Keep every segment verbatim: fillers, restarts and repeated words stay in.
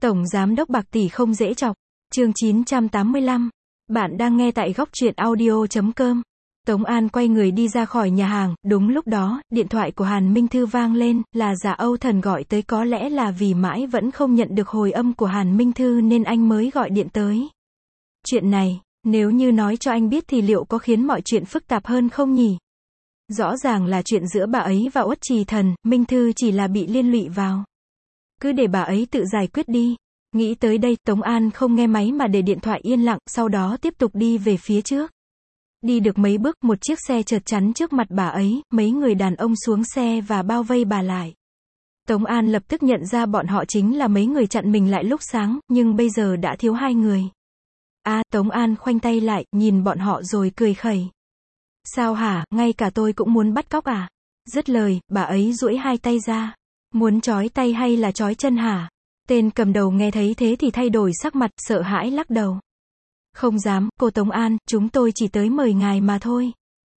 Tổng Giám đốc bạc tỷ không dễ chọc. Chương chín trăm tám mươi lăm. Bạn đang nghe tại góc truyện audio chấm com. Tống An quay người đi ra khỏi nhà hàng, đúng lúc đó, điện thoại của Hàn Minh Thư vang lên, là Dạ Âu Thần gọi tới, có lẽ là vì mãi vẫn không nhận được hồi âm của Hàn Minh Thư nên anh mới gọi điện tới. Chuyện này, nếu như nói cho anh biết thì liệu có khiến mọi chuyện phức tạp hơn không nhỉ? Rõ ràng là chuyện giữa bà ấy và Uất Trì Thần, Minh Thư chỉ là bị liên lụy vào. Cứ để bà ấy tự giải quyết đi. Nghĩ tới đây, Tống An không nghe máy mà để điện thoại yên lặng, sau đó tiếp tục đi về phía trước. Đi được mấy bước, một chiếc xe chợt chắn trước mặt bà ấy, mấy người đàn ông xuống xe và bao vây bà lại. Tống An lập tức nhận ra bọn họ chính là mấy người chặn mình lại lúc sáng, nhưng bây giờ đã thiếu hai người. À, Tống An khoanh tay lại, nhìn bọn họ rồi cười khẩy. Sao hả, ngay cả tôi cũng muốn bắt cóc à? Dứt lời, bà ấy duỗi hai tay ra. Muốn trói tay hay là trói chân hả? Tên cầm đầu nghe thấy thế thì thay đổi sắc mặt, sợ hãi lắc đầu. Không dám, cô Tống An, chúng tôi chỉ tới mời ngài mà thôi.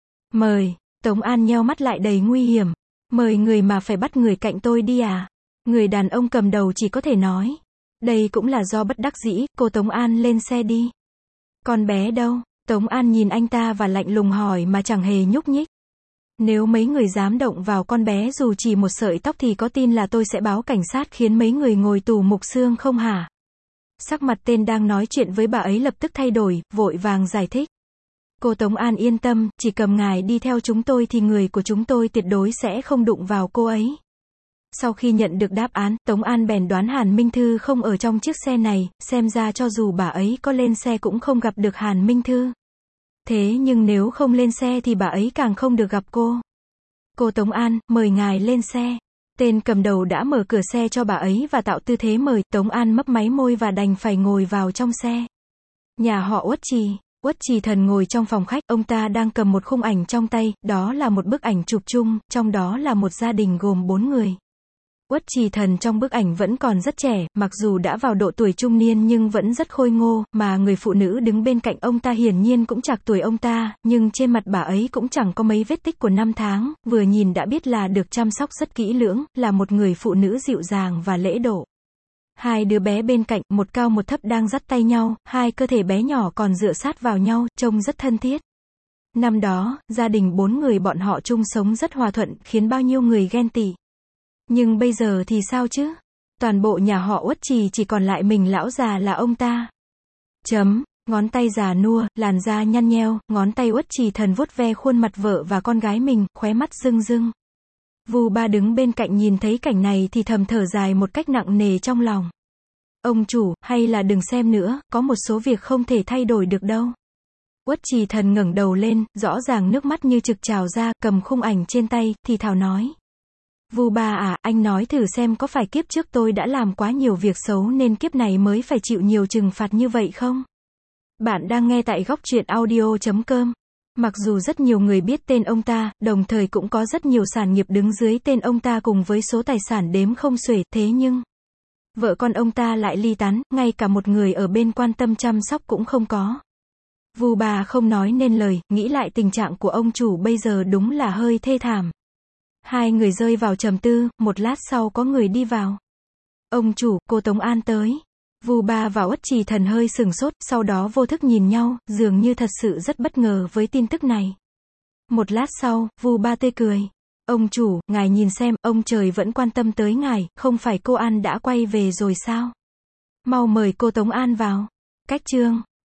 Mời, Tống An nheo mắt lại đầy nguy hiểm. Mời người mà phải bắt người cạnh tôi đi à? Người đàn ông cầm đầu chỉ có thể nói. Đây cũng là do bất đắc dĩ, cô Tống An lên xe đi. Con bé đâu? Tống An nhìn anh ta và lạnh lùng hỏi mà chẳng hề nhúc nhích. Nếu mấy người dám động vào con bé dù chỉ một sợi tóc thì có tin là tôi sẽ báo cảnh sát khiến mấy người ngồi tù mục xương không hả? Sắc mặt tên đang nói chuyện với bà ấy lập tức thay đổi, vội vàng giải thích. Cô Tống An yên tâm, chỉ cầm ngài đi theo chúng tôi thì người của chúng tôi tuyệt đối sẽ không đụng vào cô ấy. Sau khi nhận được đáp án, Tống An bèn đoán Hàn Minh Thư không ở trong chiếc xe này, xem ra cho dù bà ấy có lên xe cũng không gặp được Hàn Minh Thư. Thế nhưng nếu không lên xe thì bà ấy càng không được gặp cô. Cô Tống An, mời ngài lên xe. Tên cầm đầu đã mở cửa xe cho bà ấy và tạo tư thế mời, Tống An mấp máy môi và đành phải ngồi vào trong xe. Nhà họ Uất Trì. Uất Trì Thần ngồi trong phòng khách, ông ta đang cầm một khung ảnh trong tay, đó là một bức ảnh chụp chung, trong đó là một gia đình gồm bốn người. Uất Trì Thần trong bức ảnh vẫn còn rất trẻ, mặc dù đã vào độ tuổi trung niên nhưng vẫn rất khôi ngô, mà người phụ nữ đứng bên cạnh ông ta hiển nhiên cũng trạc tuổi ông ta, nhưng trên mặt bà ấy cũng chẳng có mấy vết tích của năm tháng, vừa nhìn đã biết là được chăm sóc rất kỹ lưỡng, là một người phụ nữ dịu dàng và lễ độ. Hai đứa bé bên cạnh, một cao một thấp đang dắt tay nhau, hai cơ thể bé nhỏ còn dựa sát vào nhau, trông rất thân thiết. Năm đó, gia đình bốn người bọn họ chung sống rất hòa thuận, khiến bao nhiêu người ghen tị. Nhưng bây giờ thì sao chứ? Toàn bộ nhà họ Uất Trì chỉ còn lại mình lão già là ông ta. Chấm, ngón tay già nua, làn da nhăn nheo, ngón tay Uất Trì Thần vuốt ve khuôn mặt vợ và con gái mình, khóe mắt rưng rưng. Vu Ba đứng bên cạnh nhìn thấy cảnh này thì thầm thở dài một cách nặng nề trong lòng. Ông chủ, hay là đừng xem nữa, có một số việc không thể thay đổi được đâu. Uất Trì Thần ngẩng đầu lên, rõ ràng nước mắt như trực trào ra, cầm khung ảnh trên tay, thì thào nói. Vu Ba à, anh nói thử xem có phải kiếp trước tôi đã làm quá nhiều việc xấu nên kiếp này mới phải chịu nhiều trừng phạt như vậy không? Bạn đang nghe tại góc truyện audio chấm com. Mặc dù rất nhiều người biết tên ông ta, đồng thời cũng có rất nhiều sản nghiệp đứng dưới tên ông ta cùng với số tài sản đếm không xuể, thế nhưng vợ con ông ta lại ly tán, ngay cả một người ở bên quan tâm chăm sóc cũng không có. Vu Ba không nói nên lời, nghĩ lại tình trạng của ông chủ bây giờ đúng là hơi thê thảm. Hai người rơi vào trầm tư, một lát sau có người đi vào. Ông chủ, cô Tống An tới. Vu Ba và Uất Trì Thần hơi sừng sốt, sau đó vô thức nhìn nhau, dường như thật sự rất bất ngờ với tin tức này. Một lát sau, Vu Ba tươi cười. Ông chủ, ngài nhìn xem, ông trời vẫn quan tâm tới ngài, không phải cô An đã quay về rồi sao? Mau mời cô Tống An vào. Cách chương